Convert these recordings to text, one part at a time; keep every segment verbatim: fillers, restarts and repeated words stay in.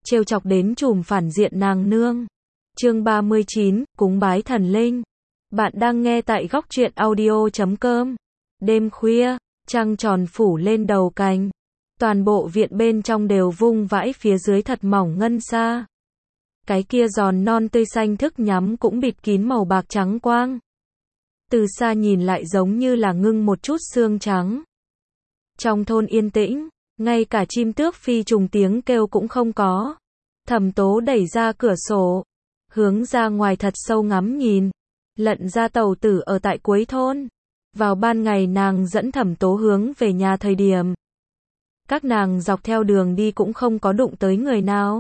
trêu chọc đến trùm phản diện nàng nương. Chương ba mươi chín, cúng bái thần linh. Bạn đang nghe tại góc truyện audio chấm com. Đêm khuya, trăng tròn phủ lên đầu cành. Toàn bộ viện bên trong đều vung vãi phía dưới thật mỏng ngân sa. Cái kia giòn non tươi xanh thức nhắm cũng bịt kín màu bạc trắng quang. Từ xa nhìn lại giống như là ngưng một chút xương trắng. Trong thôn yên tĩnh, ngay cả chim tước phi trùng tiếng kêu cũng không có. Thẩm Tố đẩy ra cửa sổ, hướng ra ngoài thật sâu ngắm nhìn. Lận ra tàu tử ở tại cuối thôn. Vào ban ngày nàng dẫn Thẩm Tố hướng về nhà thời điểm. Các nàng dọc theo đường đi cũng không có đụng tới người nào.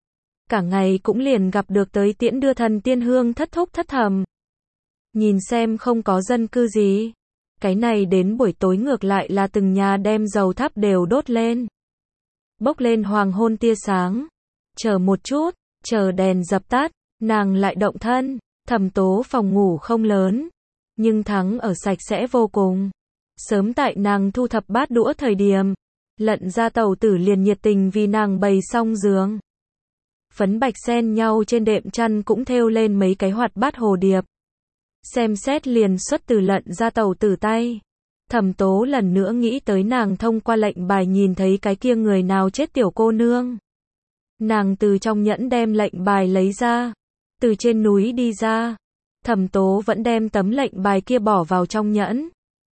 Cả ngày cũng liền gặp được tới tiễn đưa thần tiên hương thất thúc thất thầm. Nhìn xem không có dân cư gì. Cái này đến buổi tối ngược lại là từng nhà đem dầu thắp đều đốt lên. Bốc lên hoàng hôn tia sáng. Chờ một chút, chờ đèn dập tắt, nàng lại động thân. Thẩm Tố phòng ngủ không lớn, nhưng thắng ở sạch sẽ vô cùng. Sớm tại nàng thu thập bát đũa thời điểm, Lận ra tàu tử liền nhiệt tình vì nàng bày xong giường. Phấn bạch xen nhau trên đệm chăn cũng thêu lên mấy cái hoạt bát hồ điệp. Xem xét liền xuất từ Lận ra tàu tử tay. Thẩm Tố lần nữa nghĩ tới nàng thông qua lệnh bài nhìn thấy cái kia người nào chết tiểu cô nương. Nàng từ trong nhẫn đem lệnh bài lấy ra. Từ trên núi đi ra. Thẩm Tố vẫn đem tấm lệnh bài kia bỏ vào trong nhẫn.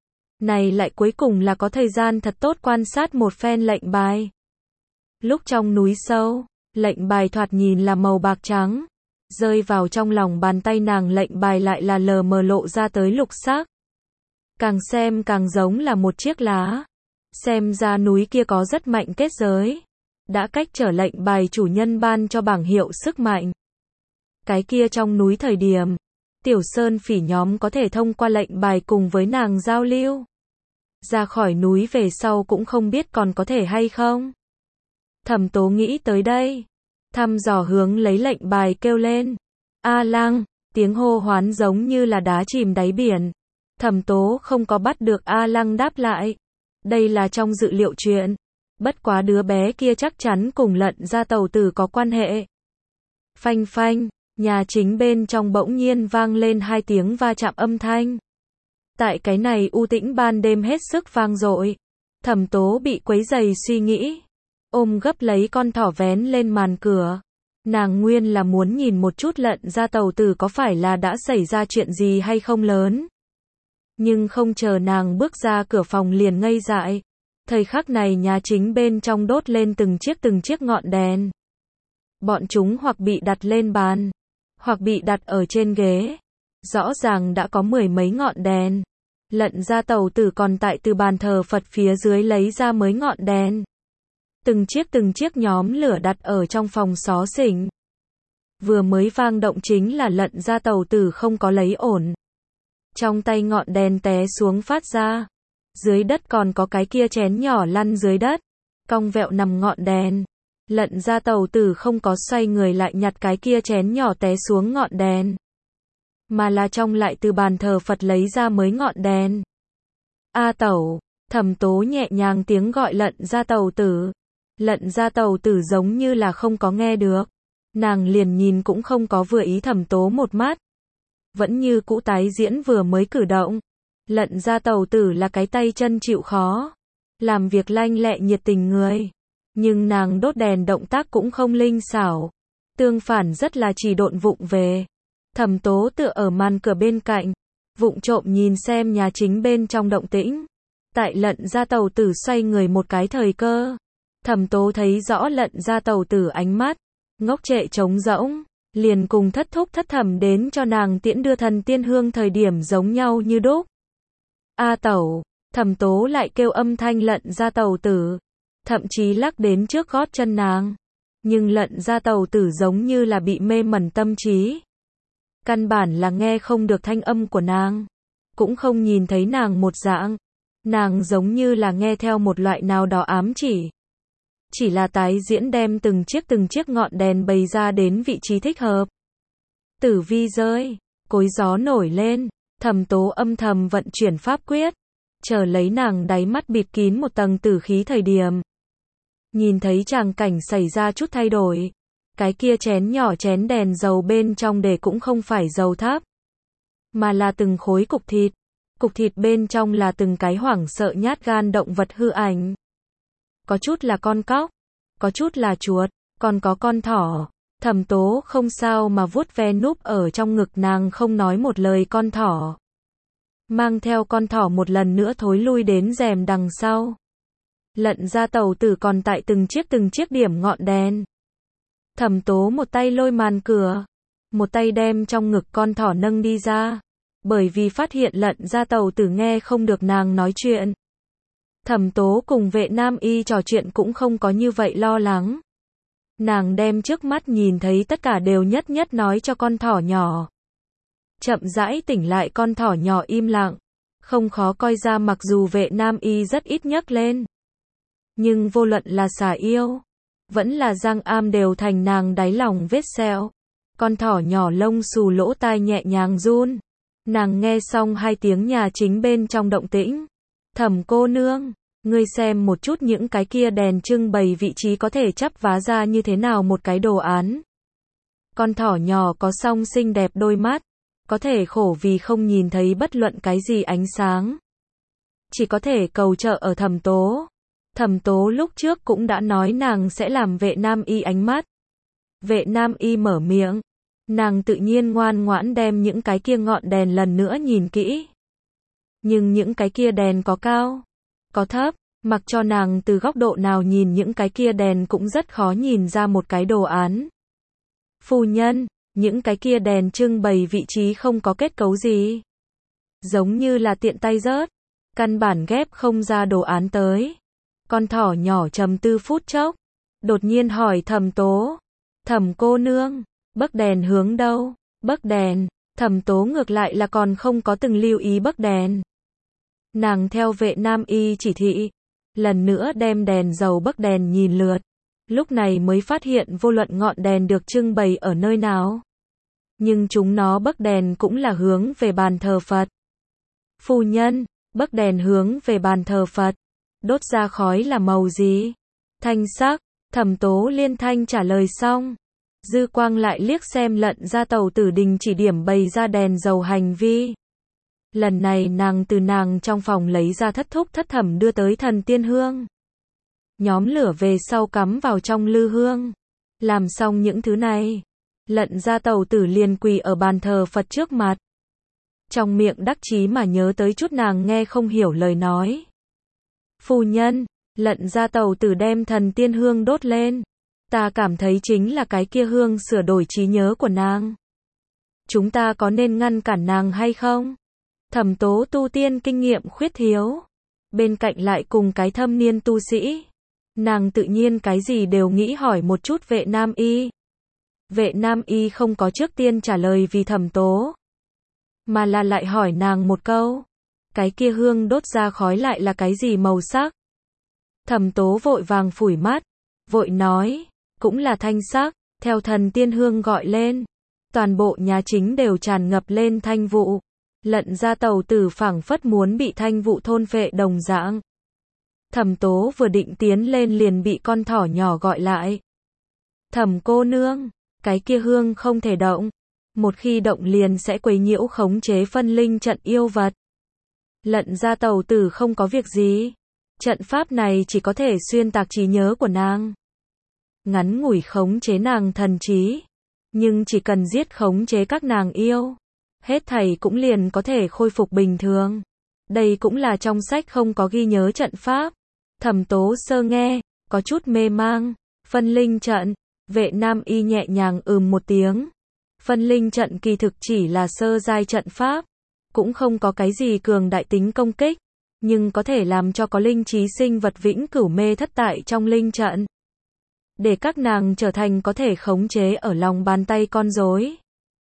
Này lại cuối cùng là có thời gian thật tốt quan sát một phen lệnh bài. Lúc trong núi sâu, lệnh bài thoạt nhìn là màu bạc trắng. Rơi vào trong lòng bàn tay nàng lệnh bài lại là lờ mờ lộ ra tới lục sắc. Càng xem càng giống là một chiếc lá. Xem ra núi kia có rất mạnh kết giới. Đã cách trở lệnh bài chủ nhân ban cho bảng hiệu sức mạnh. Cái kia trong núi thời điểm, tiểu sơn phỉ nhóm có thể thông qua lệnh bài cùng với nàng giao lưu. Ra khỏi núi về sau cũng không biết còn có thể hay không. Thẩm Tố nghĩ tới đây. Thăm dò hướng lấy lệnh bài kêu lên. A Lăng, tiếng hô hoán giống như là đá chìm đáy biển. Thẩm Tố không có bắt được A Lăng đáp lại. Đây là trong dự liệu chuyện. Bất quá đứa bé kia chắc chắn cùng Lận ra tàu tử có quan hệ. Phanh phanh, nhà chính bên trong bỗng nhiên vang lên hai tiếng va chạm âm thanh. Tại cái này u tĩnh ban đêm hết sức vang dội. Thẩm Tố bị quấy rầy suy nghĩ. Ôm gấp lấy con thỏ vén lên màn cửa. Nàng nguyên là muốn nhìn một chút Lận ra tàu tử có phải là đã xảy ra chuyện gì hay không lớn. Nhưng không chờ nàng bước ra cửa phòng liền ngây dại. Thời khắc này nhà chính bên trong đốt lên từng chiếc từng chiếc ngọn đèn. Bọn chúng hoặc bị đặt lên bàn, hoặc bị đặt ở trên ghế. Rõ ràng đã có mười mấy ngọn đèn. Lận ra tàu tử còn tại từ bàn thờ Phật phía dưới lấy ra mới ngọn đèn. Từng chiếc từng chiếc nhóm lửa đặt ở trong phòng xó xỉnh. Vừa mới vang động chính là Lận ra tàu tử không có lấy ổn. Trong tay ngọn đèn té xuống phát ra. Dưới đất còn có cái kia chén nhỏ lăn dưới đất. Cong vẹo nằm ngọn đèn. Lận ra tàu tử không có xoay người lại nhặt cái kia chén nhỏ té xuống ngọn đèn. Mà là trong lại từ bàn thờ Phật lấy ra mới ngọn đèn. A tẩu, Thẩm Tố nhẹ nhàng tiếng gọi Lận ra tàu tử. Lận ra tàu tử giống như là không có nghe được. Nàng liền nhìn cũng không có vừa ý Thẩm Tố một mắt. Vẫn như cũ tái diễn vừa mới cử động. Lận ra tàu tử là cái tay chân chịu khó. Làm việc lanh lẹ nhiệt tình người. Nhưng nàng đốt đèn động tác cũng không linh xảo. Tương phản rất là chỉ độn vụng về. Thẩm Tố tựa ở màn cửa bên cạnh. Vụng trộm nhìn xem nhà chính bên trong động tĩnh. Tại Lận ra tàu tử xoay người một cái thời cơ. Thẩm Tố thấy rõ Lận ra tàu tử ánh mắt. Ngốc trệ trống rỗng. Liền cùng thất thúc thất thẩm đến cho nàng tiễn đưa thần tiên hương thời điểm giống nhau như đúc. A tẩu, Thẩm Tố lại kêu âm thanh Lận ra tàu tử. Thậm chí lắc đến trước gót chân nàng. Nhưng Lận ra tàu tử giống như là bị mê mẩn tâm trí. Căn bản là nghe không được thanh âm của nàng. Cũng không nhìn thấy nàng một dạng. Nàng giống như là nghe theo một loại nào đó ám chỉ. Chỉ là tái diễn đem từng chiếc từng chiếc ngọn đèn bày ra đến vị trí thích hợp. Tử vi rơi, cối gió nổi lên. Thẩm Tố âm thầm vận chuyển pháp quyết. Chờ lấy nàng đáy mắt bịt kín một tầng tử khí thời điểm. Nhìn thấy tràng cảnh xảy ra chút thay đổi. Cái kia chén nhỏ chén đèn dầu bên trong để cũng không phải dầu thắp, mà là từng khối cục thịt. Cục thịt bên trong là từng cái hoảng sợ nhát gan động vật hư ảnh. Có chút là con cóc, có chút là chuột, còn có con thỏ. Thẩm Tố không sao mà vuốt ve núp ở trong ngực nàng không nói một lời con thỏ. Mang theo con thỏ một lần nữa thối lui đến rèm đằng sau. Lận Gia Tẩu Tử còn tại từng chiếc từng chiếc điểm ngọn đèn. Thẩm Tố một tay lôi màn cửa, một tay đem trong ngực con thỏ nâng đi ra. Bởi vì phát hiện Lận Gia Tẩu Tử nghe không được nàng nói chuyện. Thẩm Tố cùng Vệ Nam Y trò chuyện cũng không có như vậy lo lắng. Nàng đem trước mắt nhìn thấy tất cả đều nhất nhất nói cho con thỏ nhỏ. Chậm rãi tỉnh lại con thỏ nhỏ im lặng. Không khó coi ra mặc dù Vệ Nam Y rất ít nhắc lên. Nhưng vô luận là xà yêu, vẫn là Giang Am đều thành nàng đáy lòng vết sẹo. Con thỏ nhỏ lông xù lỗ tai nhẹ nhàng run. Nàng nghe xong hai tiếng nhà chính bên trong động tĩnh. Thẩm cô nương, ngươi xem một chút những cái kia đèn trưng bày vị trí có thể chắp vá ra như thế nào một cái đồ án. Con thỏ nhỏ có song xinh đẹp đôi mắt, có thể khổ vì không nhìn thấy bất luận cái gì ánh sáng. Chỉ có thể cầu trợ ở Thẩm Tố. Thẩm Tố lúc trước cũng đã nói nàng sẽ làm Vệ Nam Y ánh mắt. Vệ Nam Y mở miệng. Nàng tự nhiên ngoan ngoãn đem những cái kia ngọn đèn lần nữa nhìn kỹ. Nhưng những cái kia đèn có cao, có thấp, mặc cho nàng từ góc độ nào nhìn những cái kia đèn cũng rất khó nhìn ra một cái đồ án. Phu nhân, những cái kia đèn trưng bày vị trí không có kết cấu gì. Giống như là tiện tay rớt, căn bản ghép không ra đồ án tới. Con thỏ nhỏ trầm tư phút chốc, đột nhiên hỏi Thẩm Tố. Thẩm cô nương, bấc đèn hướng đâu? Bấc đèn, Thẩm Tố ngược lại là còn không có từng lưu ý bấc đèn. Nàng theo Vệ Nam Y chỉ thị, lần nữa đem đèn dầu bấc đèn nhìn lượt, lúc này mới phát hiện vô luận ngọn đèn được trưng bày ở nơi nào. Nhưng chúng nó bấc đèn cũng là hướng về bàn thờ Phật. Phu nhân, bấc đèn hướng về bàn thờ Phật, đốt ra khói là màu gì? Thanh sắc, Thẩm Tố liên thanh trả lời xong. Dư quang lại liếc xem Lận Gia Tẩu Tử đình chỉ điểm bày ra đèn dầu hành vi. Lần này nàng từ nàng trong phòng lấy ra thất thúc thất thẩm đưa tới thần tiên hương. Nhóm lửa về sau cắm vào trong lư hương. Làm xong những thứ này, Lận Gia Tẩu Tử liền quỳ ở bàn thờ Phật trước mặt. Trong miệng đắc chí mà nhớ tới chút nàng nghe không hiểu lời nói. Phu nhân, Lận Gia Tẩu Tử đem thần tiên hương đốt lên. Ta cảm thấy chính là cái kia hương sửa đổi trí nhớ của nàng. Chúng ta có nên ngăn cản nàng hay không? Thẩm Tố tu tiên kinh nghiệm khuyết thiếu. Bên cạnh lại cùng cái thâm niên tu sĩ. Nàng tự nhiên cái gì đều nghĩ hỏi một chút Vệ Nam Y. Vệ Nam Y không có trước tiên trả lời vì Thẩm Tố. Mà là lại hỏi nàng một câu. Cái kia hương đốt ra khói lại là cái gì màu sắc? Thẩm Tố vội vàng phủi mắt. Vội nói. Cũng là thanh sắc, theo thần tiên hương gọi lên. Toàn bộ nhà chính đều tràn ngập lên thanh vụ. Lận Gia Tẩu Tử phảng phất muốn bị thanh vụ thôn phệ đồng dạng. Thẩm Tố vừa định tiến lên liền bị con thỏ nhỏ gọi lại. Thẩm cô nương, cái kia hương không thể động. Một khi động liền sẽ quấy nhiễu khống chế phân linh trận yêu vật. Lận Gia Tẩu Tử không có việc gì. Trận pháp này chỉ có thể xuyên tạc trí nhớ của nàng. Ngắn ngủi khống chế nàng thần trí. Nhưng chỉ cần giết khống chế các nàng yêu. Hết thảy cũng liền có thể khôi phục bình thường. Đây cũng là trong sách không có ghi nhớ trận pháp. Thẩm Tố sơ nghe, có chút mê mang. Phân linh trận, Vệ Nam Y nhẹ nhàng ừm một tiếng. Phân linh trận kỳ thực chỉ là sơ giai trận pháp. Cũng không có cái gì cường đại tính công kích. Nhưng có thể làm cho có linh trí sinh vật vĩnh cửu mê thất tại trong linh trận. Để các nàng trở thành có thể khống chế ở lòng bàn tay con rối.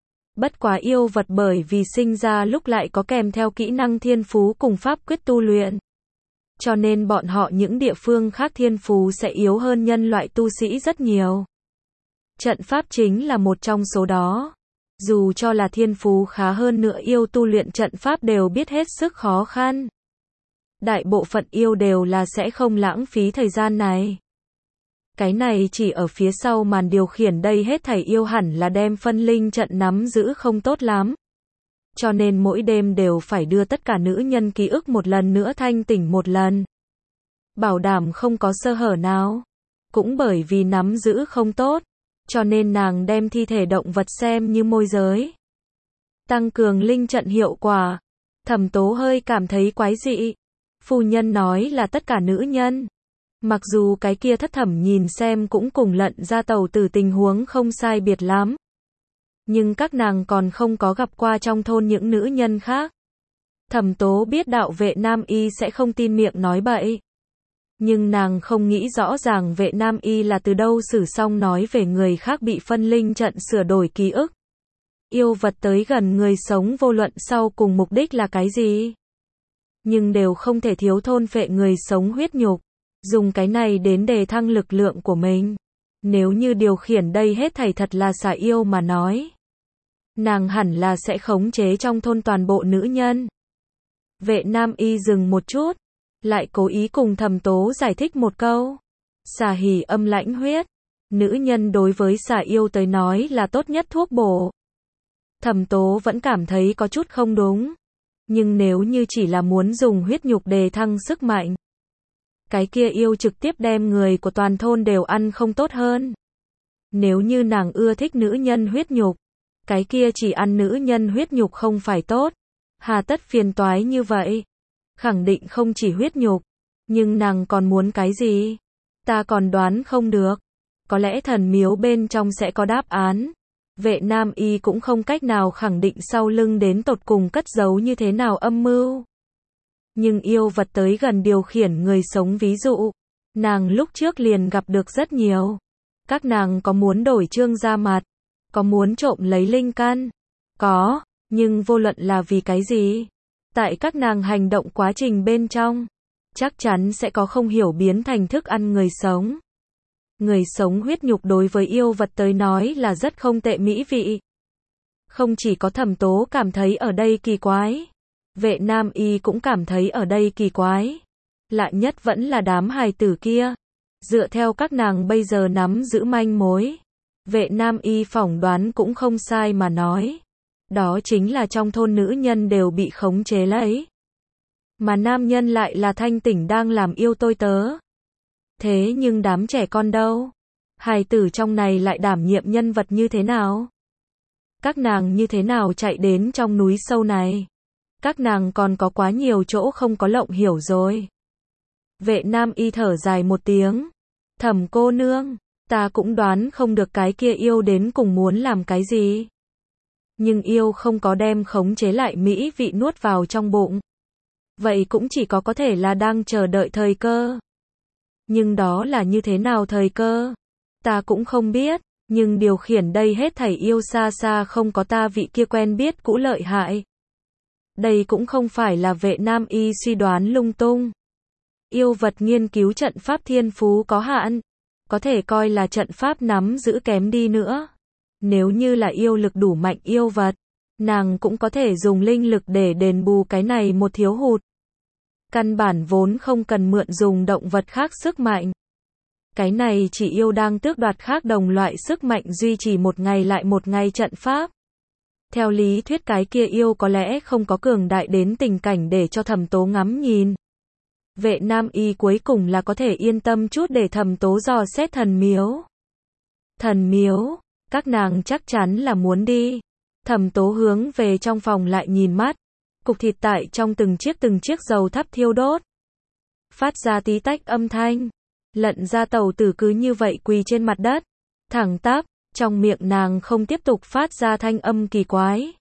Bất quá yêu vật bởi vì sinh ra lúc lại có kèm theo kỹ năng thiên phú cùng pháp quyết tu luyện. Cho nên bọn họ những địa phương khác thiên phú sẽ yếu hơn nhân loại tu sĩ rất nhiều. Trận pháp chính là một trong số đó. Dù cho là thiên phú khá hơn nữa yêu tu luyện trận pháp đều biết hết sức khó khăn. Đại bộ phận yêu đều là sẽ không lãng phí thời gian này. Cái này chỉ ở phía sau màn điều khiển đây hết thảy yêu hẳn là đem phân linh trận nắm giữ không tốt lắm. Cho nên mỗi đêm đều phải đưa tất cả nữ nhân ký ức một lần nữa thanh tỉnh một lần. Bảo đảm không có sơ hở nào. Cũng bởi vì nắm giữ không tốt, cho nên nàng đem thi thể động vật xem như môi giới. Tăng cường linh trận hiệu quả. Thẩm Tố hơi cảm thấy quái dị. Phu nhân nói là tất cả nữ nhân. Mặc dù cái kia thất thẩm nhìn xem cũng cùng Lận Gia Tẩu tử tình huống không sai biệt lắm. Nhưng các nàng còn không có gặp qua trong thôn những nữ nhân khác. Thẩm Tố biết đạo Vệ Nam Y sẽ không tin miệng nói bậy. Nhưng nàng không nghĩ rõ ràng Vệ Nam Y là từ đâu xử xong nói về người khác bị phân linh trận sửa đổi ký ức. Yêu vật tới gần người sống vô luận sau cùng mục đích là cái gì. Nhưng đều không thể thiếu thôn phệ người sống huyết nhục. Dùng cái này đến đề thăng lực lượng của mình. Nếu như điều khiển đây hết thảy thật là xà yêu mà nói. Nàng hẳn là sẽ khống chế trong thôn toàn bộ nữ nhân. Vệ Nam Y dừng một chút. Lại cố ý cùng Thẩm Tố giải thích một câu. Xà hỉ âm lãnh huyết. Nữ nhân đối với xà yêu tới nói là tốt nhất thuốc bổ. Thẩm Tố vẫn cảm thấy có chút không đúng. Nhưng nếu như chỉ là muốn dùng huyết nhục đề thăng sức mạnh. Cái kia yêu trực tiếp đem người của toàn thôn đều ăn không tốt hơn. Nếu như nàng ưa thích nữ nhân huyết nhục. Cái kia chỉ ăn nữ nhân huyết nhục không phải tốt. Hà tất phiền toái như vậy. Khẳng định không chỉ huyết nhục. Nhưng nàng còn muốn cái gì? Ta còn đoán không được. Có lẽ thần miếu bên trong sẽ có đáp án. Vệ Nam Y cũng không cách nào khẳng định sau lưng đến tột cùng cất giấu như thế nào âm mưu. Nhưng yêu vật tới gần điều khiển người sống ví dụ. Nàng lúc trước liền gặp được rất nhiều. Các nàng có muốn đổi trương ra mặt. Có muốn trộm lấy linh căn. Có, nhưng vô luận là vì cái gì. Tại các nàng hành động quá trình bên trong. Chắc chắn sẽ có không hiểu biến thành thức ăn người sống. Người sống huyết nhục đối với yêu vật tới nói là rất không tệ mỹ vị. Không chỉ có Thẩm Tố cảm thấy ở đây kỳ quái. Vệ Nam Y cũng cảm thấy ở đây kỳ quái. Lạ nhất vẫn là đám hài tử kia. Dựa theo các nàng bây giờ nắm giữ manh mối. Vệ Nam Y phỏng đoán cũng không sai mà nói. Đó chính là trong thôn nữ nhân đều bị khống chế lấy. Mà nam nhân lại là thanh tỉnh đang làm yêu tôi tớ. Thế nhưng đám trẻ con đâu? Hài tử trong này lại đảm nhiệm nhân vật như thế nào? Các nàng như thế nào chạy đến trong núi sâu này? Các nàng còn có quá nhiều chỗ không có lộng hiểu rồi. Vệ Nam Y thở dài một tiếng. Thẩm cô nương, ta cũng đoán không được cái kia yêu đến cùng muốn làm cái gì. Nhưng yêu không có đem khống chế lại mỹ vị nuốt vào trong bụng. Vậy cũng chỉ có có thể là đang chờ đợi thời cơ. Nhưng đó là như thế nào thời cơ? Ta cũng không biết, nhưng điều khiển đây hết thảy yêu xa xa không có ta vị kia quen biết cũ lợi hại. Đây cũng không phải là Vệ Nam Y suy đoán lung tung. Yêu vật nghiên cứu trận pháp thiên phú có hạn, có thể coi là trận pháp nắm giữ kém đi nữa. Nếu như là yêu lực đủ mạnh yêu vật, nàng cũng có thể dùng linh lực để đền bù cái này một thiếu hụt. Căn bản vốn không cần mượn dùng động vật khác sức mạnh. Cái này chỉ yêu đang tước đoạt khác đồng loại sức mạnh duy trì một ngày lại một ngày trận pháp. Theo lý thuyết cái kia yêu có lẽ không có cường đại đến tình cảnh để cho Thẩm Tố ngắm nhìn. Vệ Nam Y cuối cùng là có thể yên tâm chút để Thẩm Tố dò xét thần miếu. Thần miếu, các nàng chắc chắn là muốn đi. Thẩm Tố hướng về trong phòng lại nhìn mắt. Cục thịt tại trong từng chiếc từng chiếc dầu thắp thiêu đốt. Phát ra tí tách âm thanh. Lận Gia Tẩu tử cứ như vậy quỳ trên mặt đất. Thẳng tắp, trong miệng nàng không tiếp tục phát ra thanh âm kỳ quái.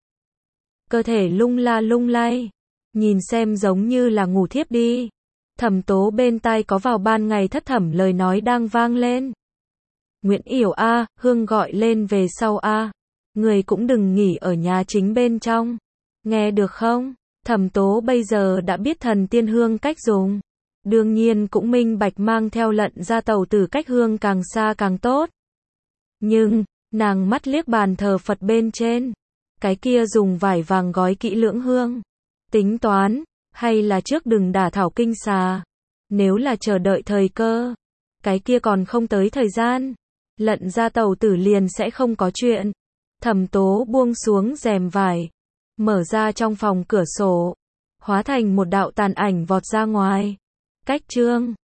Cơ thể lung la lung lay. Nhìn xem giống như là ngủ thiếp đi. Thẩm Tố bên tai có vào ban ngày thất thẩm lời nói đang vang lên. Nguyễn Yểu a, Hương gọi lên về sau a. Người cũng đừng nghỉ ở nhà chính bên trong. Nghe được không? Thẩm Tố bây giờ đã biết thần tiên hương cách dùng. Đương nhiên cũng minh bạch mang theo Lận Gia Tẩu tử cách hương càng xa càng tốt. Nhưng, nàng mắt liếc bàn thờ Phật bên trên. Cái kia dùng vải vàng gói kỹ lưỡng hương. Tính toán, hay là trước đừng đả thảo kinh xà. Nếu là chờ đợi thời cơ. cái kia còn không tới thời gian. Lận ra tàu tử liền sẽ không có chuyện. Thẩm Tố buông xuống rèm vải, mở ra trong phòng cửa sổ, hóa thành một đạo tàn ảnh vọt ra ngoài. Cách chương